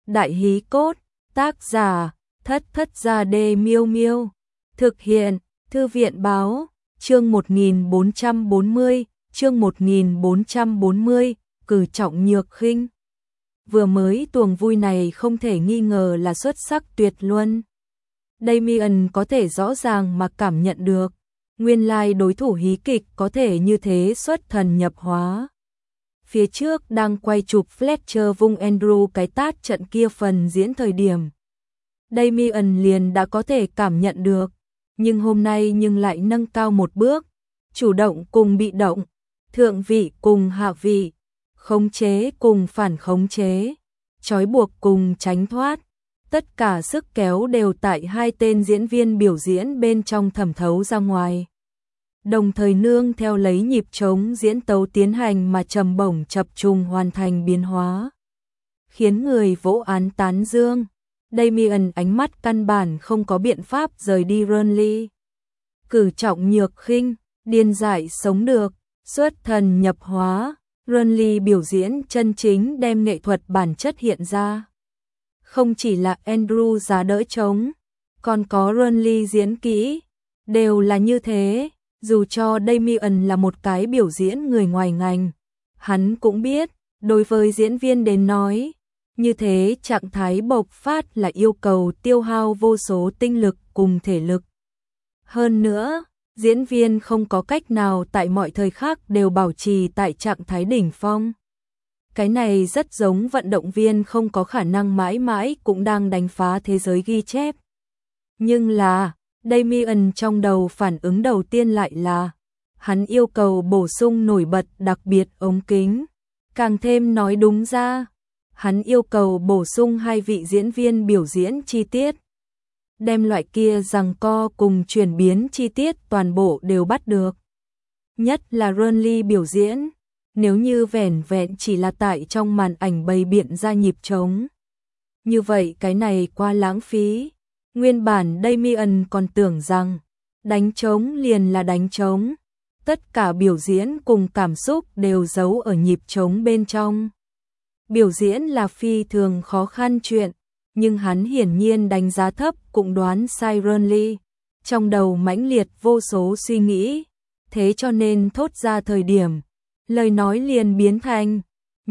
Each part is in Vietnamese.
Đại hí cốt, tác giả, Thất Thất Gia Đê Miêu Miêu. Thực hiện, Thư viện báo, chương 1440, chương 1440, cử trọng nhược khinh. Vừa mới tuồng vui này không thể nghi ngờ là xuất sắc tuyệt luân. Damien có thể rõ ràng mà cảm nhận được, nguyên lai đối thủ hí kịch có thể như thế xuất thần nhập hóa. Phía trước đang quay chụp Fletcher vung Andrew cái tát trận kia phần diễn thời điểm. Damien liền đã có thể cảm nhận được, nhưng hôm nay lại nâng cao một bước, chủ động cùng bị động, thượng vị cùng hạ vị, khống chế cùng phản khống chế, trói buộc cùng tránh thoát. Tất cả sức kéo đều tại hai tên diễn viên biểu diễn bên trong thẩm thấu ra ngoài. Đồng thời nương theo lấy nhịp trống diễn tấu tiến hành mà trầm bổng chập trùng hoàn thành biến hóa, khiến người vỗ án tán dương. Damien ánh mắt căn bản không có biện pháp rời đi Renly. Cử trọng nhược khinh, điên dại sống được, xuất thần nhập hóa. Renly biểu diễn chân chính đem nghệ thuật bản chất hiện ra. Không chỉ là Andrew giá đỡ trống, còn có Renly diễn kỹ, đều là như thế. Dù cho Damien là một cái biểu diễn người ngoài ngành, hắn cũng biết, đối với diễn viên đến nói, như thế trạng thái bộc phát là yêu cầu tiêu hao vô số tinh lực cùng thể lực. Hơn nữa, diễn viên không có cách nào tại mọi thời khắc đều bảo trì tại trạng thái đỉnh phong. Cái này rất giống vận động viên không có khả năng mãi mãi cũng đang đánh phá thế giới ghi chép. Nhưng là, Damien trong đầu phản ứng đầu tiên lại là, hắn yêu cầu bổ sung nổi bật đặc biệt ống kính. Càng thêm nói đúng ra, hắn yêu cầu bổ sung hai vị diễn viên biểu diễn chi tiết. Đem loại kia giằng co cùng chuyển biến chi tiết toàn bộ đều bắt được. Nhất là Renly biểu diễn, nếu như vẻn vẹn chỉ là tại trong màn ảnh bày biện ra nhịp trống, như vậy cái này quá lãng phí. Nguyên bản Damien còn tưởng rằng đánh trống liền là đánh trống, tất cả biểu diễn cùng cảm xúc đều giấu ở nhịp trống bên trong. Biểu diễn là phi thường khó khăn chuyện, nhưng hắn hiển nhiên đánh giá thấp cũng đoán sai Renly, trong đầu mãnh liệt vô số suy nghĩ, thế cho nên thốt ra thời điểm, lời nói liền biến thành,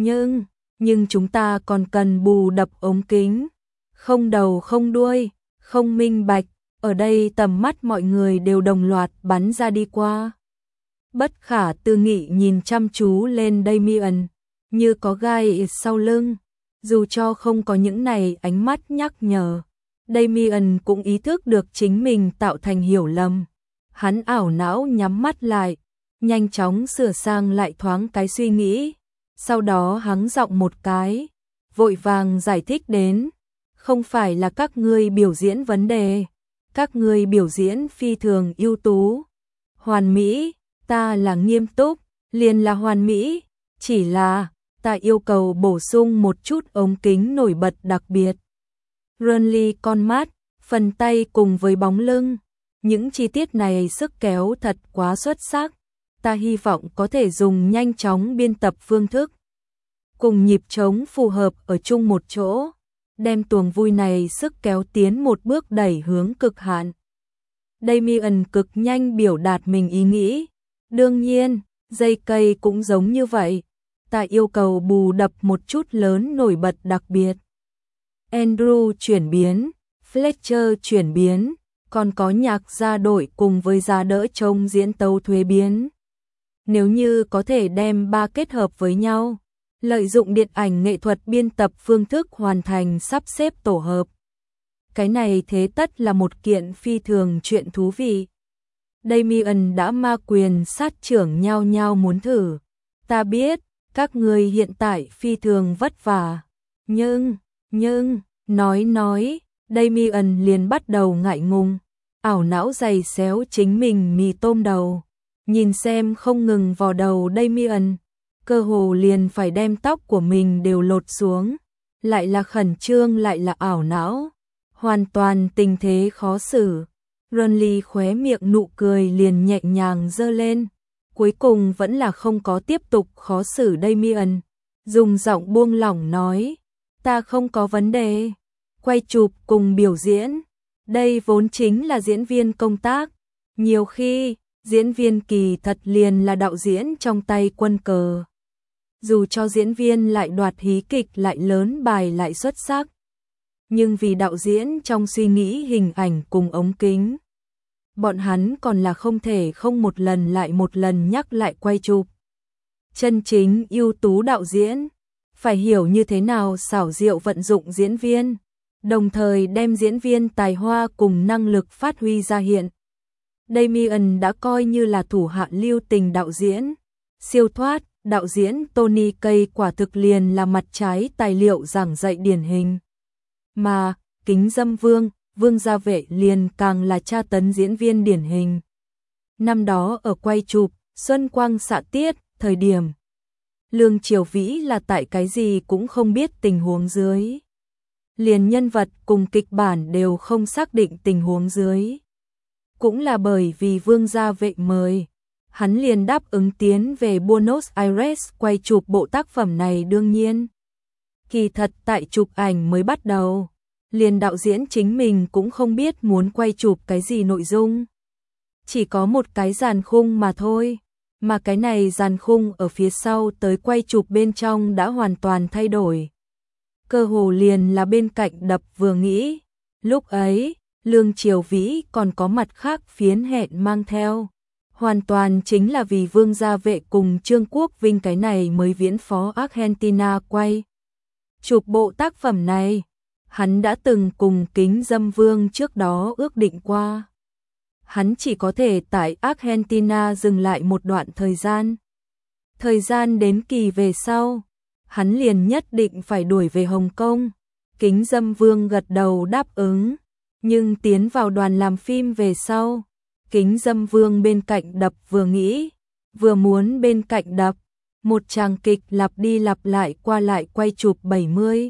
nhưng chúng ta còn cần bù đập ống kính, không đầu không đuôi, không minh bạch. Ở đây tầm mắt mọi người đều đồng loạt bắn ra đi qua. Bất khả tư nghị nhìn chăm chú lên Damien, như có gai sau lưng. Dù cho không có những này ánh mắt nhắc nhở, Damien cũng ý thức được chính mình tạo thành hiểu lầm. Hắn ảo não nhắm mắt lại, nhanh chóng sửa sang lại thoáng cái suy nghĩ. Sau đó hắng giọng một cái, vội vàng giải thích đến, không phải là các ngươi biểu diễn vấn đề, các ngươi biểu diễn phi thường ưu tú, hoàn mỹ, ta là nghiêm túc, liền là hoàn mỹ, chỉ là ta yêu cầu bổ sung một chút ống kính nổi bật đặc biệt. Renly con mắt, phần tay cùng với bóng lưng, những chi tiết này sức kéo thật quá xuất sắc, ta hy vọng có thể dùng nhanh chóng biên tập phương thức, cùng nhịp trống phù hợp ở chung một chỗ, đem tuồng vui này sức kéo tiến một bước đẩy hướng cực hạn. Damien cực nhanh biểu đạt mình ý nghĩ, đương nhiên, dây cây cũng giống như vậy, ta yêu cầu bù đập một chút lớn nổi bật đặc biệt. Andrew chuyển biến, Fletcher chuyển biến, còn có nhạc gia đội cùng với giá đỡ trông diễn tấu thuế biến. Nếu như có thể đem ba kết hợp với nhau, lợi dụng điện ảnh nghệ thuật biên tập phương thức hoàn thành sắp xếp tổ hợp. Cái này thế tất là một kiện phi thường chuyện thú vị. Damien đã ma quyền sát trưởng nhao nhao muốn thử. Ta biết, các người hiện tại phi thường vất vả. Nhưng, nói, Damien liền bắt đầu ngại ngùng. Ảo não giày xéo chính mình mì tôm đầu. Nhìn xem không ngừng vò đầu Damien, cơ hồ liền phải đem tóc của mình đều lột xuống, lại là khẩn trương lại là ảo não, hoàn toàn tình thế khó xử. Renly khóe miệng nụ cười liền nhẹ nhàng giơ lên, cuối cùng vẫn là không có tiếp tục khó xử Damien, dùng giọng buông lỏng nói, Ta không có vấn đề. Quay chụp cùng biểu diễn. Đây vốn chính là diễn viên công tác. Nhiều khi, diễn viên kỳ thật liền là đạo diễn trong tay quân cờ. Dù cho diễn viên lại đoạt hí kịch lại lớn bài lại xuất sắc. Nhưng vì đạo diễn trong suy nghĩ hình ảnh cùng ống kính. Bọn hắn còn là không thể không một lần lại một lần nhắc lại quay chụp. Chân chính ưu tú đạo diễn, phải hiểu như thế nào xảo diệu vận dụng diễn viên, đồng thời đem diễn viên tài hoa cùng năng lực phát huy ra hiện. Damien đã coi như là thủ hạ lưu tình đạo diễn. Siêu thoát, đạo diễn Tony Kaye quả thực liền là mặt trái tài liệu giảng dạy điển hình. Mà, Kính Dâm Vương, Vương Gia Vệ liền càng là tra tấn diễn viên điển hình. Năm đó ở quay chụp, Xuân Quang xạ tiết, thời điểm Lương Triều Vĩ là tại cái gì cũng không biết tình huống dưới. Liền nhân vật cùng kịch bản đều không xác định tình huống dưới. Cũng là bởi vì Vương Gia Vệ mời, hắn liền đáp ứng tiến về Buenos Aires quay chụp bộ tác phẩm này đương nhiên. Kỳ thật tại chụp ảnh mới bắt đầu, liền đạo diễn chính mình cũng không biết muốn quay chụp cái gì nội dung. Chỉ có một cái dàn khung mà thôi, mà cái này dàn khung ở phía sau tới quay chụp bên trong đã hoàn toàn thay đổi. Cơ hồ liền là bên cạnh đập vừa nghĩ, lúc ấy, Lương Triều Vĩ còn có mặt khác phiến hẹn mang theo. Hoàn toàn chính là vì Vương Gia Vệ cùng Trương Quốc Vinh cái này mới viễn phó Argentina quay chụp bộ tác phẩm này. Hắn đã từng cùng Kính Dâm Vương trước đó ước định qua. Hắn chỉ có thể tại Argentina dừng lại một đoạn thời gian. Thời gian đến kỳ về sau, hắn liền nhất định phải đuổi về Hồng Kông. Kính Dâm Vương gật đầu đáp ứng, nhưng tiến vào đoàn làm phim về sau, Kính Dâm Vương bên cạnh đập vừa nghĩ, vừa muốn bên cạnh đập, một tràng kịch lặp đi lặp lại qua lại quay chụp 70,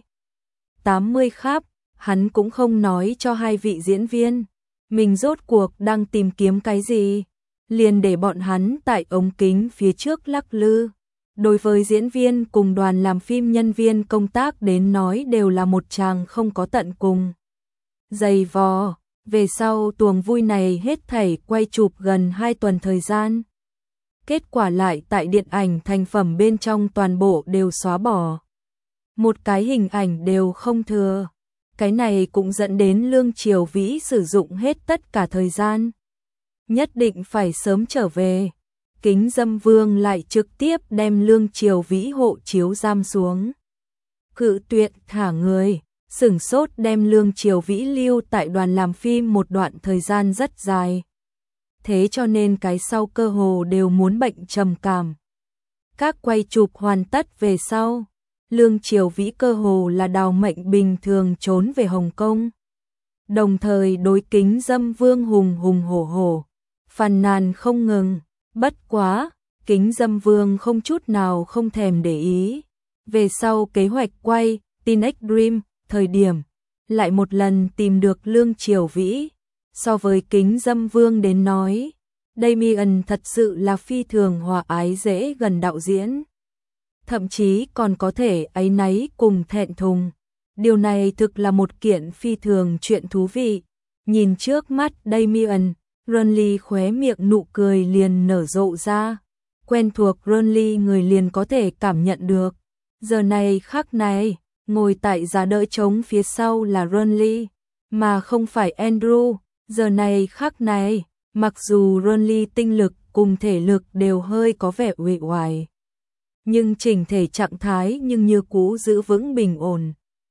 80 khắp, hắn cũng không nói cho hai vị diễn viên, mình rốt cuộc đang tìm kiếm cái gì, liền để bọn hắn tại ống kính phía trước lắc lư. Đối với diễn viên cùng đoàn làm phim nhân viên công tác đến nói đều là một tràng không có tận cùng. Dày vò, về sau tuồng vui này hết thảy quay chụp gần 2 tuần thời gian. Kết quả lại tại điện ảnh thành phẩm bên trong toàn bộ đều xóa bỏ. Một cái hình ảnh đều không thừa. Cái này cũng dẫn đến Lương Triều Vĩ sử dụng hết tất cả thời gian. Nhất định phải sớm trở về. Kính Dâm Vương lại trực tiếp đem Lương Triều Vĩ hộ chiếu giam xuống. Cự tuyệt thả người, sửng sốt đem Lương Triều Vĩ lưu tại đoàn làm phim một đoạn thời gian rất dài. Thế cho nên cái sau cơ hồ đều muốn bệnh trầm cảm. Các quay chụp hoàn tất về sau, Lương Triều Vĩ cơ hồ là đào mệnh bình thường trốn về Hồng Kông. Đồng thời đối Kính Dâm Vương hùng hùng hổ hổ, phàn nàn không ngừng. Bất quá, Kính Dâm Vương không chút nào không thèm để ý. Về sau kế hoạch quay Teenage Dream, thời điểm, lại một lần tìm được Lương Triều Vĩ. So với Kính Dâm Vương đến nói, Damien thật sự là phi thường hòa ái dễ gần đạo diễn. Thậm chí còn có thể áy náy cùng thẹn thùng. Điều này thực là một kiện phi thường chuyện thú vị. Nhìn trước mắt Damien, Ronly khóe miệng nụ cười liền nở rộ ra. Quen thuộc Ronly người liền có thể cảm nhận được. Giờ này khắc này, ngồi tại giá đỡ trống phía sau là Ronly, mà không phải Andrew. Giờ này khắc này, mặc dù Ronly tinh lực cùng thể lực đều hơi có vẻ uể oải, nhưng chỉnh thể trạng thái nhưng như cũ giữ vững bình ổn.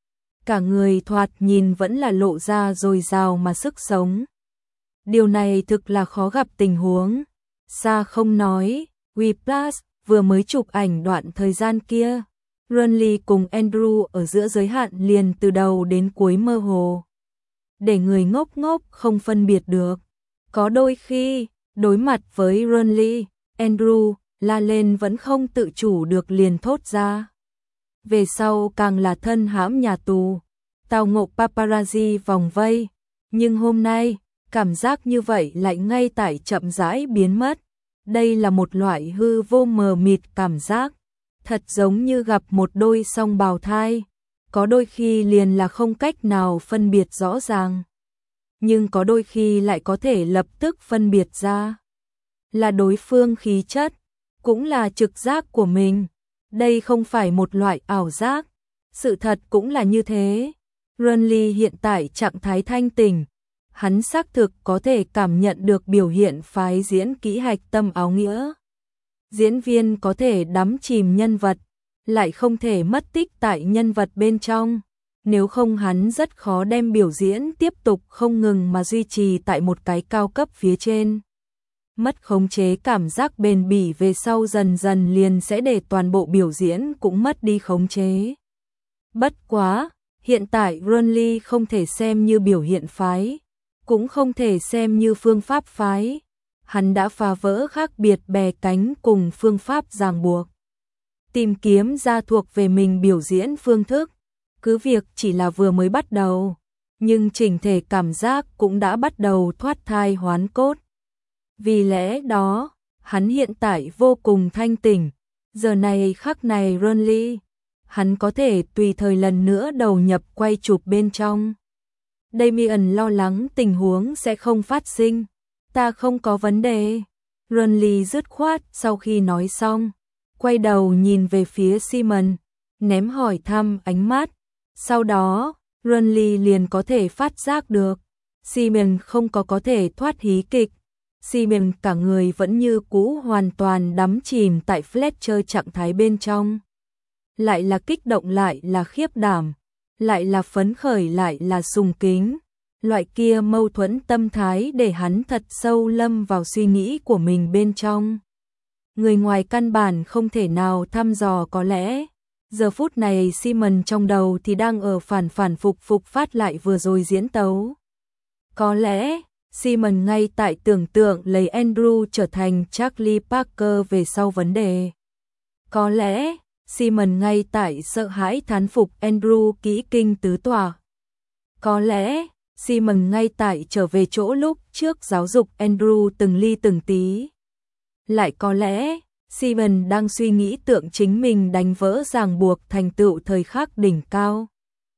Cả người thoạt nhìn vẫn là lộ ra dồi dào mà sức sống. Điều này thực là khó gặp tình huống. Xa không nói, Whiplash vừa mới chụp ảnh đoạn thời gian kia, Ronly cùng Andrew ở giữa giới hạn liền từ đầu đến cuối mơ hồ. Để người ngốc ngốc không phân biệt được. Có đôi khi, đối mặt với Ronly, Andrew la lên vẫn không tự chủ được liền thốt ra. Về sau càng là thân hãm nhà tù, tao ngộ paparazzi vòng vây. Nhưng hôm nay, cảm giác như vậy lại ngay tại chậm rãi biến mất. Đây là một loại hư vô mờ mịt cảm giác, thật giống như gặp một đôi song bào thai. có đôi khi liền là không cách nào phân biệt rõ ràng. Nhưng có đôi khi lại có thể lập tức phân biệt ra. Là đối phương khí chất, cũng là trực giác của mình. Đây không phải một loại ảo giác. Sự thật cũng là như thế. Renly hiện tại trạng thái thanh tỉnh. Hắn xác thực có thể cảm nhận được biểu hiện phái diễn kỹ hạch tâm áo nghĩa. Diễn viên có thể đắm chìm nhân vật, lại không thể mất tích tại nhân vật bên trong. Nếu không hắn rất khó đem biểu diễn tiếp tục không ngừng mà duy trì tại một cái cao cấp phía trên. Mất khống chế cảm giác bền bỉ về sau dần dần liền sẽ để toàn bộ biểu diễn cũng mất đi khống chế. Bất quá, hiện tại Renly không thể xem như biểu hiện phái, cũng không thể xem như phương pháp phái. Hắn đã phá vỡ khác biệt bè cánh cùng phương pháp ràng buộc. Tìm kiếm ra thuộc về mình biểu diễn phương thức, cứ việc chỉ là vừa mới bắt đầu, nhưng chỉnh thể cảm giác cũng đã bắt đầu thoát thai hoán cốt. Vì lẽ đó, hắn hiện tại vô cùng thanh tỉnh, giờ này khắc này Renly, hắn có thể tùy thời lần nữa đầu nhập quay chụp bên trong. Damien lo lắng tình huống sẽ không phát sinh. Ta không có vấn đề. Renly dứt khoát sau khi nói xong, quay đầu nhìn về phía Simon, ném hỏi thăm ánh mắt. Sau đó, Renly liền có thể phát giác được, Simon không có thể thoát hí kịch. Simon cả người vẫn như cũ hoàn toàn đắm chìm tại Fletcher trạng thái bên trong. Lại là kích động lại là khiếp đảm, lại là phấn khởi lại là sùng kính. Loại kia mâu thuẫn tâm thái để hắn thật sâu lâm vào suy nghĩ của mình bên trong. Người ngoài căn bản không thể nào thăm dò có lẽ. Giờ phút này Simon trong đầu thì đang ở phản phục phát lại vừa rồi diễn tấu. Có lẽ, Simon ngay tại tưởng tượng lấy Andrew trở thành Charlie Parker về sau vấn đề. Có lẽ, Simon ngay tại sợ hãi thán phục Andrew kỹ kinh tứ tỏa. Có lẽ, Simon ngay tại trở về chỗ lúc trước giáo dục Andrew từng ly từng tí. Lại có lẽ, Simon đang suy nghĩ tượng chính mình đánh vỡ ràng buộc thành tựu thời khắc đỉnh cao.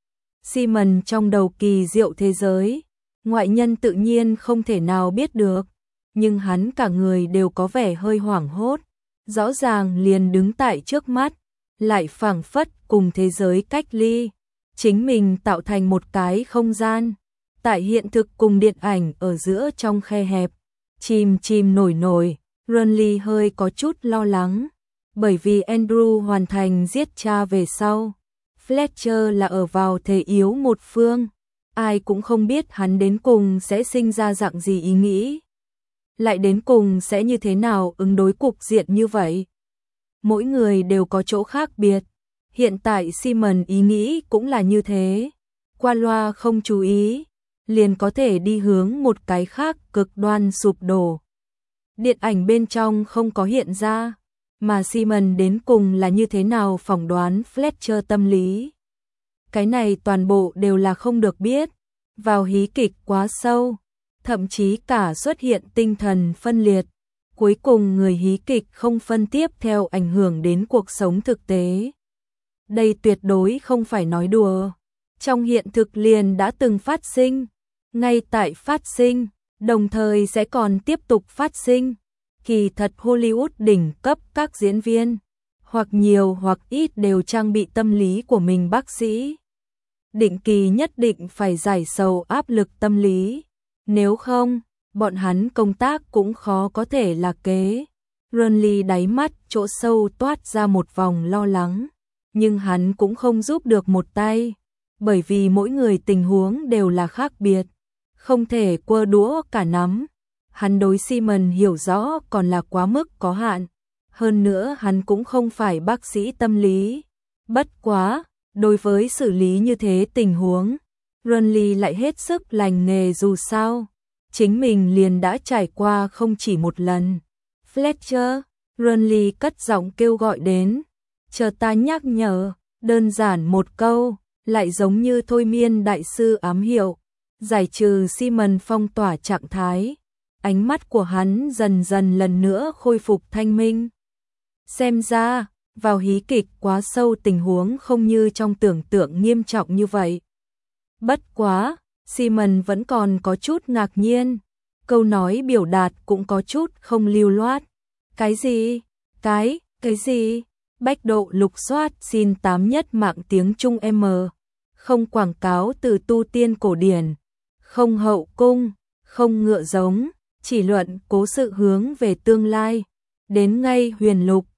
Simon trong đầu kỳ diệu thế giới, ngoại nhân tự nhiên không thể nào biết được, nhưng hắn cả người đều có vẻ hơi hoảng hốt, rõ ràng liền đứng tại trước mắt, lại phảng phất cùng thế giới cách ly, chính mình tạo thành một cái không gian. Tại hiện thực cùng điện ảnh ở giữa trong khe hẹp, chìm nổi, Renly hơi có chút lo lắng, bởi vì Andrew hoàn thành giết cha về sau. Fletcher là ở vào thế yếu một phương, ai cũng không biết hắn đến cùng sẽ sinh ra dạng gì ý nghĩ. Lại đến cùng sẽ như thế nào ứng đối cục diện như vậy. Mỗi người đều có chỗ khác biệt, hiện tại Simon ý nghĩ cũng là như thế, qua loa không chú ý, liền có thể đi hướng một cái khác cực đoan sụp đổ. Điện ảnh bên trong không có hiện ra, mà Simon đến cùng là như thế nào phỏng đoán Fletcher tâm lý. Cái này toàn bộ đều là không được biết, vào hí kịch quá sâu, thậm chí cả xuất hiện tinh thần phân liệt. Cuối cùng người hí kịch không phân tiếp theo ảnh hưởng đến cuộc sống thực tế. Đây tuyệt đối không phải nói đùa. Trong hiện thực liền đã từng phát sinh, ngay tại phát sinh, đồng thời sẽ còn tiếp tục phát sinh. Kỳ thật Hollywood đỉnh cấp các diễn viên, hoặc nhiều hoặc ít đều trang bị tâm lý của mình bác sĩ. Định kỳ nhất định phải giải sầu áp lực tâm lý, nếu không, bọn hắn công tác cũng khó có thể là kế. Renly đáy mắt chỗ sâu toát ra một vòng lo lắng, nhưng hắn cũng không giúp được một tay, bởi vì mỗi người tình huống đều là khác biệt, không thể quơ đũa cả nắm. Hắn đối Simon hiểu rõ còn là quá mức có hạn, hơn nữa hắn cũng không phải bác sĩ tâm lý. Bất quá, đối với xử lý như thế tình huống, Renly lại hết sức lành nghề dù sao. Chính mình liền đã trải qua không chỉ một lần. Fletcher, Renly cất giọng kêu gọi đến. Chờ ta nhắc nhở, đơn giản một câu, lại giống như thôi miên đại sư ám hiệu. Giải trừ Simon phong tỏa trạng thái. Ánh mắt của hắn dần dần lần nữa khôi phục thanh minh. Xem ra, vào hí kịch quá sâu, tình huống không như trong tưởng tượng nghiêm trọng như vậy. Bất quá, Simon vẫn còn có chút ngạc nhiên, câu nói biểu đạt cũng có chút không lưu loát. Cái gì? Cái gì? Bách độ lục soát xin 8 nhất mạng tiếng Trung M. Không quảng cáo từ tu tiên cổ điển, không hậu cung, không ngựa giống, chỉ luận cố sự hướng về tương lai. Đến ngay huyền lục,